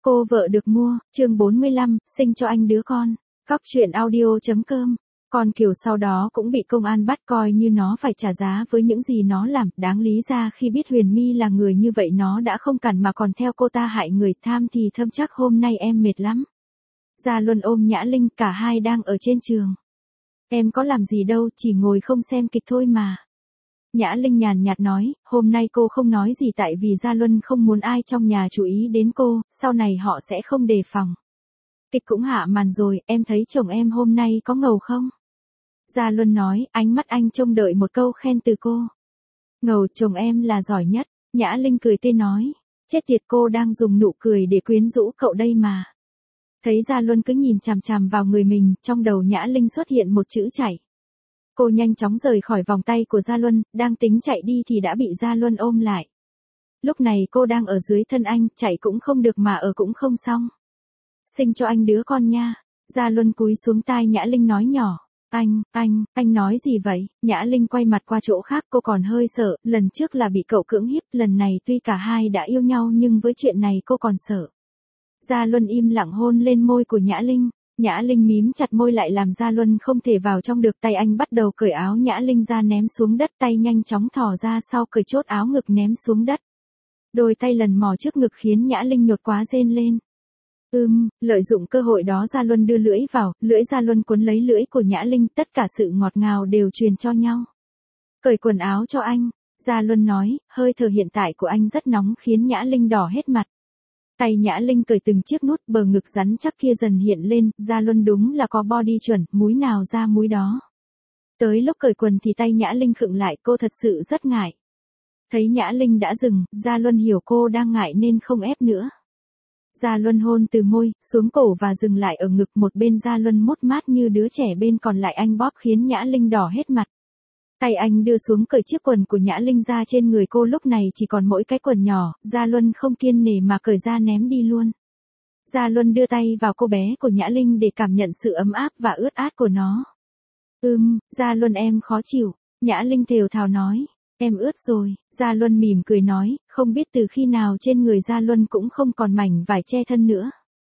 Cô vợ được mua, chương 45, sinh cho anh đứa con. Cóc truyện audio.com. Con Kiều sau đó cũng bị công an bắt, coi như nó phải trả giá với những gì nó làm. Đáng lý ra khi biết Huyền My là người như vậy nó đã không cản mà còn theo cô ta hại người. Tham thì thâm, chắc hôm nay em mệt lắm. Gia Luân ôm Nhã Linh, cả hai đang ở trên trường. Em có làm gì đâu, chỉ ngồi không xem kịch thôi mà. Nhã Linh nhàn nhạt nói, hôm nay cô không nói gì tại vì Gia Luân không muốn ai trong nhà chú ý đến cô, sau này họ sẽ không đề phòng. Kịch cũng hạ màn rồi, em thấy chồng em hôm nay có ngầu không? Gia Luân nói, ánh mắt anh trông đợi một câu khen từ cô. Ngầu, chồng em là giỏi nhất. Nhã Linh cười tươi nói, chết tiệt, cô đang dùng nụ cười để quyến rũ cậu đây mà. Thấy Gia Luân cứ nhìn chằm chằm vào người mình, trong đầu Nhã Linh xuất hiện một chữ chạy. Cô nhanh chóng rời khỏi vòng tay của Gia Luân, đang tính chạy đi thì đã bị Gia Luân ôm lại. Lúc này cô đang ở dưới thân anh, chạy cũng không được mà ở cũng không xong. Sinh cho anh đứa con nha. Gia Luân cúi xuống tai Nhã Linh nói nhỏ. Anh nói gì vậy? Nhã Linh quay mặt qua chỗ khác, cô còn hơi sợ, lần trước là bị cậu cưỡng hiếp, lần này tuy cả hai đã yêu nhau nhưng với chuyện này cô còn sợ. Gia Luân im lặng hôn lên môi của Nhã Linh. Nhã Linh mím chặt môi lại làm Gia Luân không thể vào trong được. Tay anh bắt đầu cởi áo Nhã Linh ra ném xuống đất, tay nhanh chóng thò ra sau cởi chốt áo ngực ném xuống đất. Đôi tay lần mò trước ngực khiến Nhã Linh nhột quá rên lên. Lợi dụng cơ hội đó Gia Luân đưa lưỡi vào, lưỡi Gia Luân cuốn lấy lưỡi của Nhã Linh, tất cả sự ngọt ngào đều truyền cho nhau. Cởi quần áo cho anh, Gia Luân nói, hơi thở hiện tại của anh rất nóng khiến Nhã Linh đỏ hết mặt. Tay Nhã Linh cởi từng chiếc nút, bờ ngực rắn chắc kia dần hiện lên, Gia Luân đúng là có body chuẩn, múi nào ra múi đó. Tới lúc cởi quần thì tay Nhã Linh khựng lại, cô thật sự rất ngại. Thấy Nhã Linh đã dừng, Gia Luân hiểu cô đang ngại nên không ép nữa. Gia Luân hôn từ môi, xuống cổ và dừng lại ở ngực, một bên Gia Luân mốt mát như đứa trẻ, bên còn lại anh bóp khiến Nhã Linh đỏ hết mặt. Tay anh đưa xuống cởi chiếc quần của Nhã Linh ra, trên người cô lúc này chỉ còn mỗi cái quần nhỏ, Gia Luân không kiêng nể mà cởi ra ném đi luôn. Gia Luân đưa tay vào cô bé của Nhã Linh để cảm nhận sự ấm áp và ướt át của nó. Gia Luân em khó chịu, Nhã Linh thều thào nói. Em ướt rồi, Gia Luân mỉm cười nói, không biết từ khi nào trên người Gia Luân cũng không còn mảnh vải che thân nữa.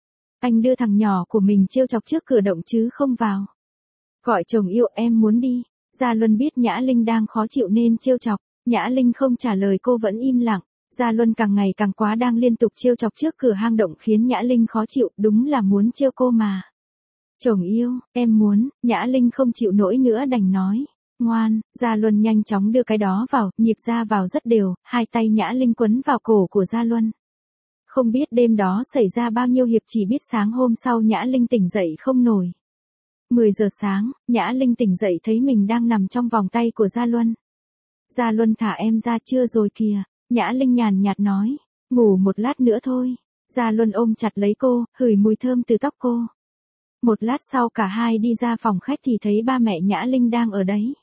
Anh đưa thằng nhỏ của mình trêu chọc trước cửa động chứ không vào. Gọi chồng yêu, em muốn đi. Gia Luân biết Nhã Linh đang khó chịu nên trêu chọc. Nhã Linh không trả lời, cô vẫn im lặng. Gia Luân càng ngày càng quá đang liên tục trêu chọc trước cửa hang động khiến Nhã Linh khó chịu, đúng là muốn trêu cô mà. Chồng yêu, em muốn. Nhã Linh không chịu nổi nữa đành nói. Ngoan. Gia Luân nhanh chóng đưa cái đó vào, nhịp ra vào rất đều, hai tay Nhã Linh quấn vào cổ của Gia Luân. Không biết đêm đó xảy ra bao nhiêu hiệp, chỉ biết sáng hôm sau Nhã Linh tỉnh dậy không nổi. 10 giờ sáng, Nhã Linh tỉnh dậy thấy mình đang nằm trong vòng tay của Gia Luân. Gia Luân thả em ra chưa rồi kìa. Nhã Linh nhàn nhạt nói, ngủ một lát nữa thôi. Gia Luân ôm chặt lấy cô, hửi mùi thơm từ tóc cô. Một lát sau cả hai đi ra phòng khách thì thấy ba mẹ Nhã Linh đang ở đấy.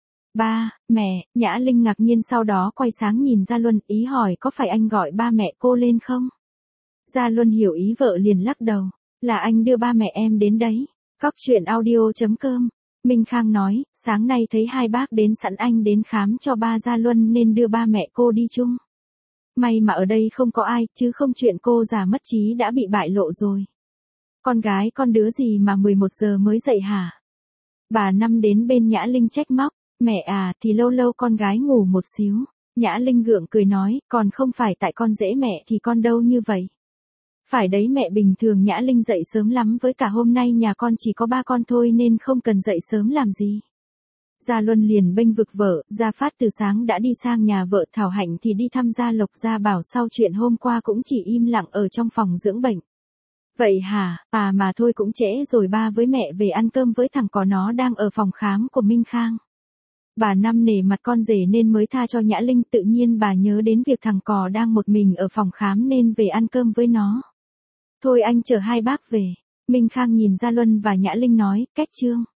Ba, mẹ, Nhã Linh ngạc nhiên sau đó quay sáng nhìn Gia Luân, ý hỏi có phải anh gọi ba mẹ cô lên không? Gia Luân hiểu ý vợ liền lắc đầu, là anh đưa ba mẹ em đến đấy. Cóc truyện audio.com. Minh Khang nói, sáng nay thấy hai bác đến sẵn, anh đến khám cho ba Gia Luân nên đưa ba mẹ cô đi chung. May mà ở đây không có ai, chứ không chuyện cô già mất trí đã bị bại lộ rồi. Con gái con đứa gì mà 11 giờ mới dậy hả? Bà Năm đến bên Nhã Linh trách móc. Mẹ à, thì lâu lâu con gái ngủ một xíu. Nhã Linh gượng cười nói, còn không phải tại con dễ mẹ thì con đâu như vậy. Phải đấy mẹ, bình thường Nhã Linh dậy sớm lắm, với cả hôm nay nhà con chỉ có ba con thôi nên không cần dậy sớm làm gì. Gia Luân liền bênh vực vợ, Gia Phát từ sáng đã đi sang nhà vợ, Thảo Hạnh thì đi thăm Gia Lộc. Gia Bảo sau chuyện hôm qua cũng chỉ im lặng ở trong phòng dưỡng bệnh. Vậy hả, mà thôi cũng trễ rồi, ba với mẹ về ăn cơm với thằng có nó đang ở phòng khám của Minh Khang. Bà Năm nể mặt con rể nên mới tha cho Nhã Linh, tự nhiên bà nhớ đến việc thằng cò đang một mình ở phòng khám nên về ăn cơm với nó. Thôi anh chở hai bác về. Minh Khang nhìn Gia Luân và Nhã Linh nói, cách chương.